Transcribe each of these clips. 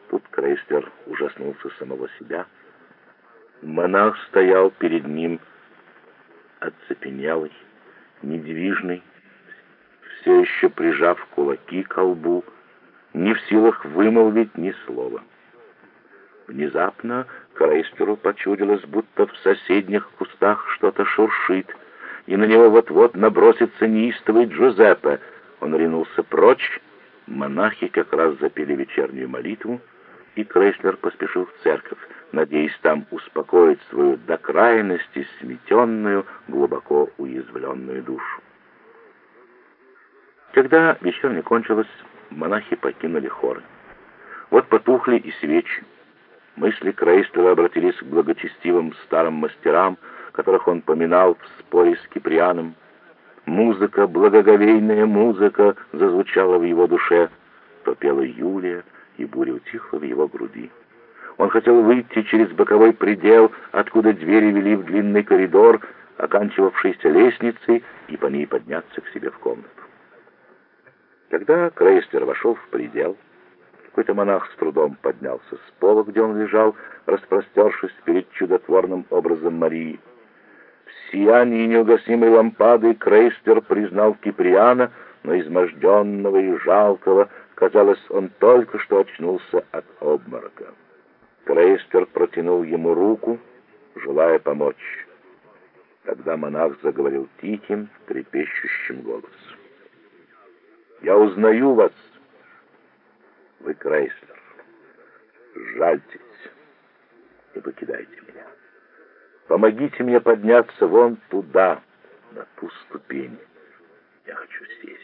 Тут Крейслер ужаснулся самого себя. Монах стоял перед ним, оцепенелый, недвижный, все еще прижав кулаки к лбу, не в силах вымолвить ни слова. Внезапно Крейслеру почудилось, будто в соседних кустах что-то шуршит, и на него вот-вот набросится неистовый Джузеппе. Он ринулся прочь, монахи как раз запели вечернюю молитву, и Крейслер поспешил в церковь, надеясь там успокоить свою до крайности сметенную, глубоко уязвленную душу. Когда вечерня кончилась, монахи покинули хоры. Вот потухли и свечи. Мысли Крейслера обратились к благочестивым старым мастерам, которых он поминал в споре с Киприаном. Музыка, благоговейная музыка, зазвучала в его душе. То пела Юлия, и буря утихла в его груди. Он хотел выйти через боковой предел, откуда двери вели в длинный коридор, оканчивавшийся лестницей, и по ней подняться к себе в комнату. Когда Крейслер вошел в предел, какой-то монах с трудом поднялся с пола, где он лежал, распростершись перед чудотворным образом Марии. В сиянии неугасимой лампады Крейслер признал Киприана, но изможденного и жалкого. Казалось, он только что очнулся от обморока. Крейслер протянул ему руку, желая помочь. Тогда монах заговорил тихим, трепещущим голосом. «Я узнаю вас. Вы Крейслер. Жальтесь и покидайте меня. Помогите мне подняться вон туда, на ту ступень. Я хочу сесть.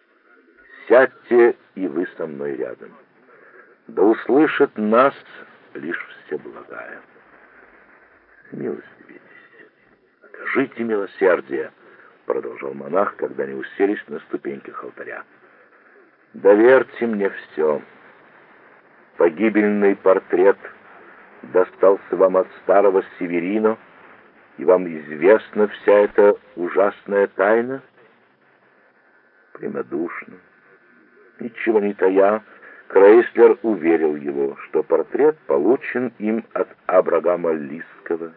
Сядьте и вы со мной рядом. Да услышит нас лишь всеблагая. Милостивитесь, окажите милосердие», — продолжал монах, когда они уселись на ступеньках алтаря. «Доверьте мне все. Погибельный портрет достался вам от старого Северино, и вам известна вся эта ужасная тайна?» Прямодушно, ничего не тая, Крейслер уверил его, что портрет получен им от Абрагама Лисского.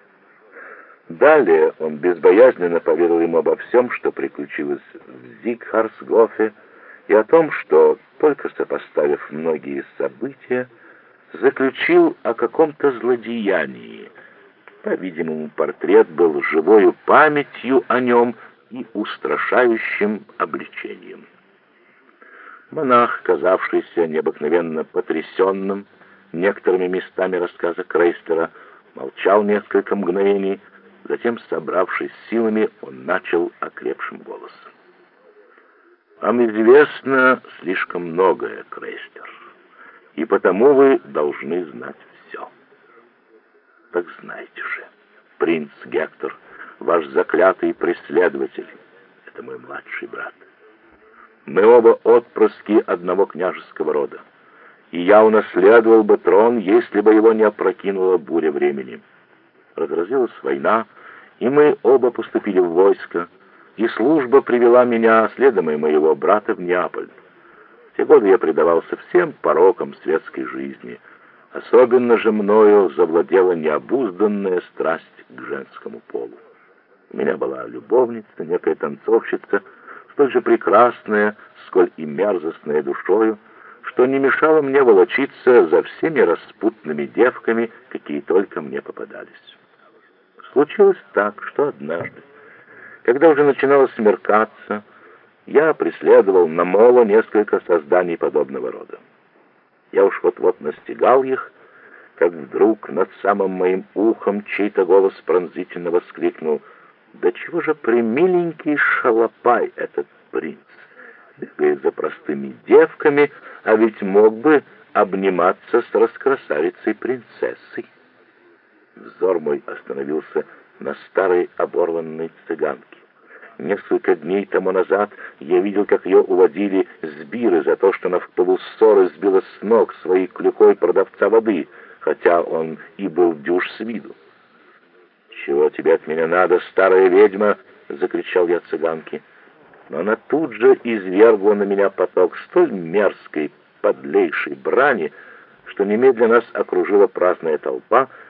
Далее он безбоязненно поведал ему обо всем, что приключилось в Зигхарсгофе, и о том, что, только сопоставив многие события, заключил о каком-то злодеянии. По-видимому, портрет был живою памятью о нем и устрашающим обличением. Монах, казавшийся необыкновенно потрясенным некоторыми местами рассказа Крейслера, молчал несколько мгновений, затем, собравшись силами, он начал окрепшим голосом. «Вам известно слишком многое, Крейслер, и потому вы должны знать все. Так знайте же, принц Гектор, ваш заклятый преследователь, это мой младший брат. Мы оба отпрыски одного княжеского рода, и я унаследовал бы трон, если бы его не опрокинула буря времени. Разразилась война, и мы оба поступили в войско, и служба привела меня, следом и моего брата, в Неаполь. В те годы я предавался всем порокам светской жизни. Особенно же мною завладела необузданная страсть к женскому полу. У меня была любовница, некая танцовщица, столь же прекрасная, сколь и мерзостная душою, что не мешало мне волочиться за всеми распутными девками, какие только мне попадались. Случилось так, что однажды, когда уже начинало смеркаться, я преследовал на моло несколько созданий подобного рода. Я уж вот-вот настигал их, как вдруг над самым моим ухом чей-то голос пронзительно воскликнул: «Да чего же премиленький шалопай этот принц! Бегает за простыми девками, а ведь мог бы обниматься с раскрасавицей-принцессой». Взор мой остановился на старой оборванной цыганке. Несколько дней тому назад я видел, как ее уводили с биры за то, что она в пылу ссоры сбила с ног своей клюкой продавца воды, хотя он и был дюж с виду. «Чего тебе от меня надо, старая ведьма?» — закричал я цыганке. Но она тут же извергла на меня поток столь мерзкой, подлейшей брани, что немедленно нас окружила праздная толпа,